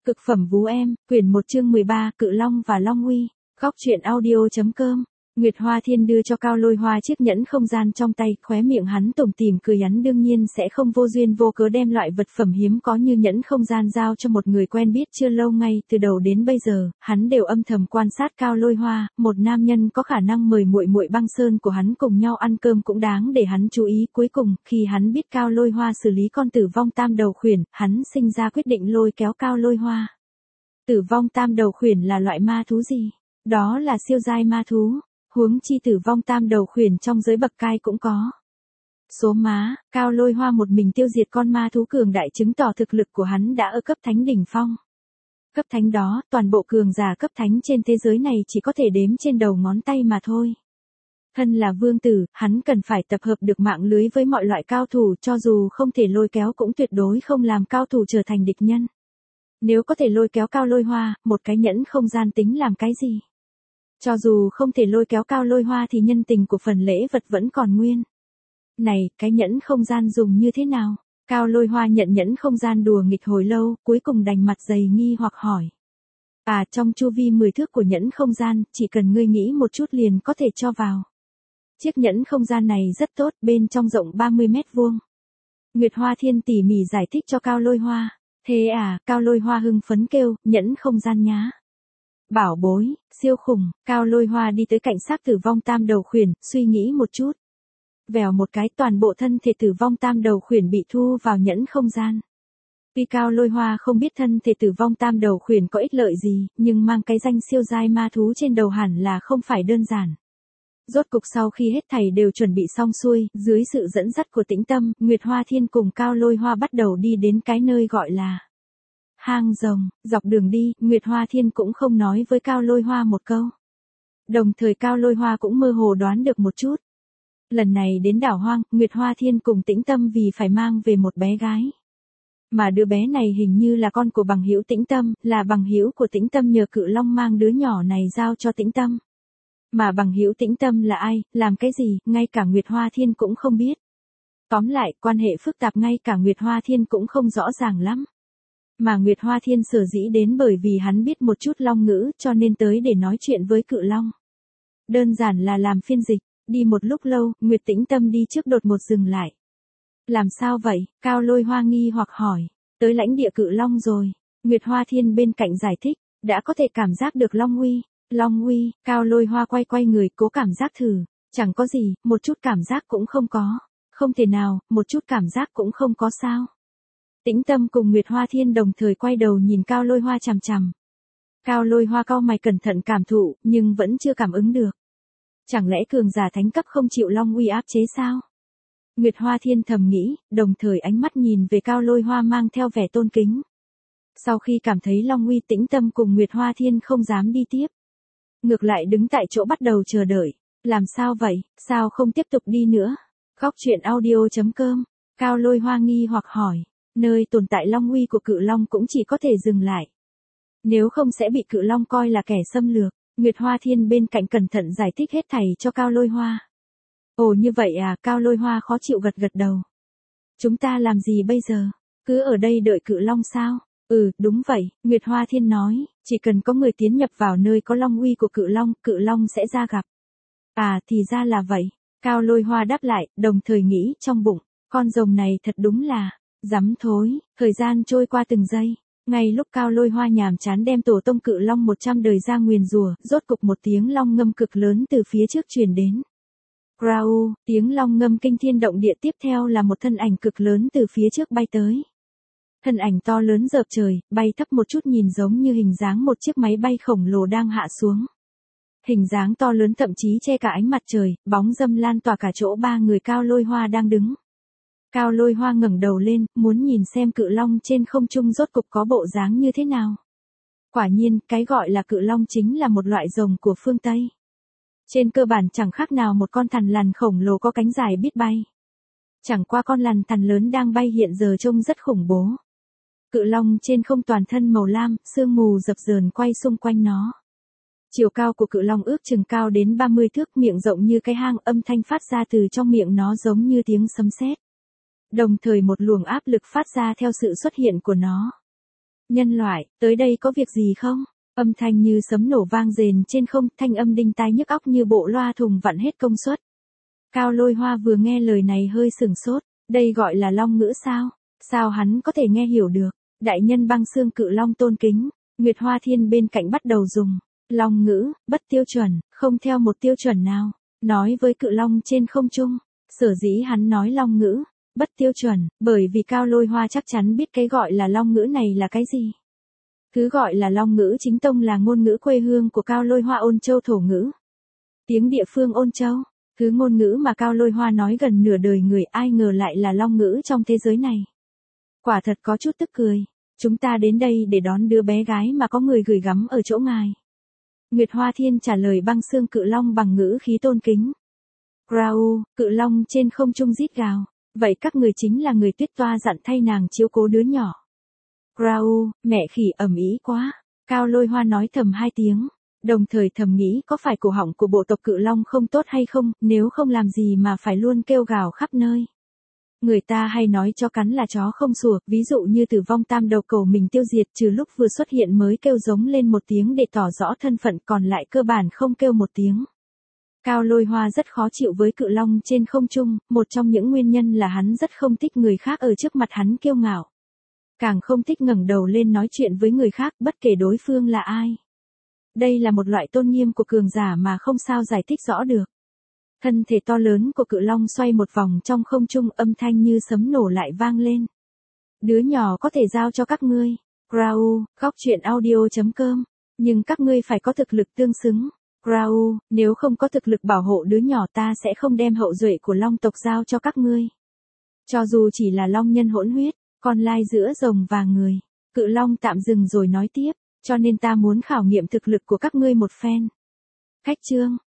Cực phẩm vú em, quyển 1 chương 13, Cự Long và Long Uy. Góc truyện audio.com. Nguyệt Hoa Thiên đưa cho Cao Lôi Hoa chiếc nhẫn không gian trong tay, khóe miệng hắn tủm tỉm cười, hắn đương nhiên sẽ không vô duyên vô cớ đem loại vật phẩm hiếm có như nhẫn không gian giao cho một người quen biết chưa lâu. Ngay từ đầu đến bây giờ, hắn đều âm thầm quan sát Cao Lôi Hoa, một nam nhân có khả năng mời muội muội Băng Sơn của hắn cùng nhau ăn cơm cũng đáng để hắn chú ý. Cuối cùng, khi hắn biết Cao Lôi Hoa xử lý con tử vong tam đầu khuyển, hắn sinh ra quyết định lôi kéo Cao Lôi Hoa. Tử vong tam đầu khuyển là loại ma thú gì? Đó là siêu giai ma thú. Huống chi tử vong tam đầu khuyển trong giới bậc cai cũng có. Số má, Cao Lôi Hoa một mình tiêu diệt con ma thú cường đại, chứng tỏ thực lực của hắn đã ở cấp thánh đỉnh phong. Cấp thánh đó, toàn bộ cường giả cấp thánh trên thế giới này chỉ có thể đếm trên đầu ngón tay mà thôi. Thân là vương tử, hắn cần phải tập hợp được mạng lưới với mọi loại cao thủ, cho dù không thể lôi kéo cũng tuyệt đối không làm cao thủ trở thành địch nhân. Nếu có thể lôi kéo Cao Lôi Hoa, một cái nhẫn không gian tính làm cái gì? Cho dù không thể lôi kéo Cao Lôi Hoa thì nhân tình của phần lễ vật vẫn còn nguyên. Này, cái nhẫn không gian dùng như thế nào? Cao Lôi Hoa nhận nhẫn không gian đùa nghịch hồi lâu, cuối cùng đành mặt dày nghi hoặc hỏi. Trong chu vi 10 thước của nhẫn không gian, chỉ cần ngươi nghĩ một chút liền có thể cho vào. Chiếc nhẫn không gian này rất tốt, bên trong rộng 30 mét vuông. Nguyệt Hoa Thiên tỉ mỉ giải thích cho Cao Lôi Hoa. Thế Cao Lôi Hoa hưng phấn kêu, nhẫn không gian nhá. Bảo bối, siêu khủng. Cao Lôi Hoa đi tới cạnh xác tử vong tam đầu khuyển, suy nghĩ một chút. Vèo một cái, toàn bộ thân thể tử vong tam đầu khuyển bị thu vào nhẫn không gian. Tuy Cao Lôi Hoa không biết thân thể tử vong tam đầu khuyển có ích lợi gì, nhưng mang cái danh siêu giai ma thú trên đầu hẳn là không phải đơn giản. Rốt cục sau khi hết thảy đều chuẩn bị xong xuôi, dưới sự dẫn dắt của Tĩnh Tâm, Nguyệt Hoa Thiên cùng Cao Lôi Hoa bắt đầu đi đến cái nơi gọi là hang rồng. Dọc đường đi, Nguyệt Hoa Thiên cũng không nói với Cao Lôi Hoa một câu. Đồng thời Cao Lôi Hoa cũng mơ hồ đoán được một chút. Lần này đến đảo hoang, Nguyệt Hoa Thiên cùng Tĩnh Tâm vì phải mang về một bé gái. Mà đứa bé này hình như là con của bằng hữu Tĩnh Tâm, là bằng hữu của Tĩnh Tâm nhờ Cự Long mang đứa nhỏ này giao cho Tĩnh Tâm. Mà bằng hữu Tĩnh Tâm là ai, làm cái gì, ngay cả Nguyệt Hoa Thiên cũng không biết. Tóm lại, quan hệ phức tạp ngay cả Nguyệt Hoa Thiên cũng không rõ ràng lắm. Mà Nguyệt Hoa Thiên sở dĩ đến bởi vì hắn biết một chút long ngữ, cho nên tới để nói chuyện với Cự Long. Đơn giản là làm phiên dịch. Đi một lúc lâu, Nguyệt Tĩnh Tâm đi trước đột ngột dừng lại. Làm sao vậy? Cao Lôi Hoa nghi hoặc hỏi. Tới lãnh địa Cự Long rồi. Nguyệt Hoa Thiên bên cạnh giải thích. Đã có thể cảm giác được Long Uy. Long Uy, Cao Lôi Hoa quay người cố cảm giác thử. Chẳng có gì, một chút cảm giác cũng không có. Không thể nào, một chút cảm giác cũng không có sao. Tĩnh Tâm cùng Nguyệt Hoa Thiên đồng thời quay đầu nhìn Cao Lôi Hoa chằm chằm. Cao Lôi Hoa cau mày cẩn thận cảm thụ, nhưng vẫn chưa cảm ứng được. Chẳng lẽ cường giả thánh cấp không chịu Long Uy áp chế sao? Nguyệt Hoa Thiên thầm nghĩ, đồng thời ánh mắt nhìn về Cao Lôi Hoa mang theo vẻ tôn kính. Sau khi cảm thấy Long Uy, Tĩnh Tâm cùng Nguyệt Hoa Thiên không dám đi tiếp. Ngược lại đứng tại chỗ bắt đầu chờ đợi. Làm sao vậy, sao không tiếp tục đi nữa? Góc truyện audio.com. Cao Lôi Hoa nghi hoặc hỏi. Nơi tồn tại Long Uy của Cự Long cũng chỉ có thể dừng lại. Nếu không sẽ bị Cự Long coi là kẻ xâm lược. Nguyệt Hoa Thiên bên cạnh cẩn thận giải thích hết thảy cho Cao Lôi Hoa. Ồ như vậy Cao Lôi Hoa khó chịu gật đầu. Chúng ta làm gì bây giờ? Cứ ở đây đợi Cự Long sao? Đúng vậy, Nguyệt Hoa Thiên nói, chỉ cần có người tiến nhập vào nơi có Long Uy của Cự Long sẽ ra gặp. Thì ra là vậy. Cao Lôi Hoa đáp lại, đồng thời nghĩ trong bụng, con rồng này thật đúng là dám thối. Thời gian trôi qua từng giây. Ngay lúc Cao Lôi Hoa nhàm chán đem tổ tông Cự Long 100 đời ra nguyền rủa, rốt cục một tiếng long ngâm cực lớn từ phía trước truyền đến. Grau, tiếng long ngâm kinh thiên động địa, tiếp theo là một thân ảnh cực lớn từ phía trước bay tới. Thân ảnh to lớn rợp trời, bay thấp một chút nhìn giống như hình dáng một chiếc máy bay khổng lồ đang hạ xuống. Hình dáng to lớn thậm chí che cả ánh mặt trời, bóng râm lan tỏa cả chỗ ba người Cao Lôi Hoa đang đứng. Cao Lôi Hoa ngẩng đầu lên, muốn nhìn xem Cự Long trên không trung rốt cục có bộ dáng như thế nào. Quả nhiên, cái gọi là Cự Long chính là một loại rồng của phương Tây. Trên cơ bản chẳng khác nào một con thằn lằn khổng lồ có cánh dài biết bay. Chẳng qua con lằn thằn lớn đang bay hiện giờ trông rất khủng bố. Cự Long trên không toàn thân màu lam, sương mù dập dờn quay xung quanh nó. Chiều cao của Cự Long ước chừng cao đến 30 thước, miệng rộng như cái hang, âm thanh phát ra từ trong miệng nó giống như tiếng sấm sét. Đồng thời một luồng áp lực phát ra theo sự xuất hiện của nó. Nhân loại, tới đây có việc gì không? Âm thanh như sấm nổ vang rền trên không, thanh âm đinh tai nhức óc như bộ loa thùng vặn hết công suất. Cao Lôi Hoa vừa nghe lời này hơi sửng sốt, đây gọi là long ngữ sao? Sao hắn có thể nghe hiểu được? Đại nhân băng xương cự long tôn kính, Nguyệt Hoa Thiên bên cạnh bắt đầu dùng long ngữ, bất tiêu chuẩn, không theo một tiêu chuẩn nào, nói với cự long trên không trung. Sở dĩ hắn nói long ngữ, bất tiêu chuẩn, bởi vì Cao Lôi Hoa chắc chắn biết cái gọi là long ngữ này là cái gì. Thứ gọi là long ngữ chính tông là ngôn ngữ quê hương của Cao Lôi Hoa Ôn Châu thổ ngữ. Tiếng địa phương Ôn Châu, thứ ngôn ngữ mà Cao Lôi Hoa nói gần nửa đời người, ai ngờ lại là long ngữ trong thế giới này. Quả thật có chút tức cười, chúng ta đến đây để đón đứa bé gái mà có người gửi gắm ở chỗ ngài. Nguyệt Hoa Thiên trả lời băng xương cự long bằng ngữ khí tôn kính. Grau, cự long trên không trung rít gào, vậy các người chính là người Tuyết Toa dặn thay nàng chiếu cố đứa nhỏ. Grau, mẹ khỉ ầm ĩ quá, Cao Lôi Hoa nói thầm hai tiếng, đồng thời thầm nghĩ có phải cổ họng của bộ tộc cự long không tốt hay không, nếu không làm gì mà phải luôn kêu gào khắp nơi. Người ta hay nói chó cắn là chó không sủa, ví dụ như Tử Vong tam đầu cầu mình tiêu diệt, trừ lúc vừa xuất hiện mới kêu giống lên một tiếng để tỏ rõ thân phận, còn lại cơ bản không kêu một tiếng. Cao Lôi Hoa rất khó chịu với cự long trên không trung, một trong những nguyên nhân là hắn rất không thích người khác ở trước mặt hắn kiêu ngạo. Càng không thích ngẩng đầu lên nói chuyện với người khác, bất kể đối phương là ai. Đây là một loại tôn nghiêm của cường giả mà không sao giải thích rõ được. Thân thể to lớn của cự long xoay một vòng trong không trung, âm thanh như sấm nổ lại vang lên. Đứa nhỏ có thể giao cho các ngươi. Grau, gocchuyenaudio.com. Nhưng các ngươi phải có thực lực tương xứng. Grau, nếu không có thực lực bảo hộ đứa nhỏ ta sẽ không đem hậu duệ của long tộc giao cho các ngươi. Cho dù chỉ là long nhân hỗn huyết, con lai giữa rồng và người. Cự long tạm dừng rồi nói tiếp, cho nên ta muốn khảo nghiệm thực lực của các ngươi một phen. Khách chương.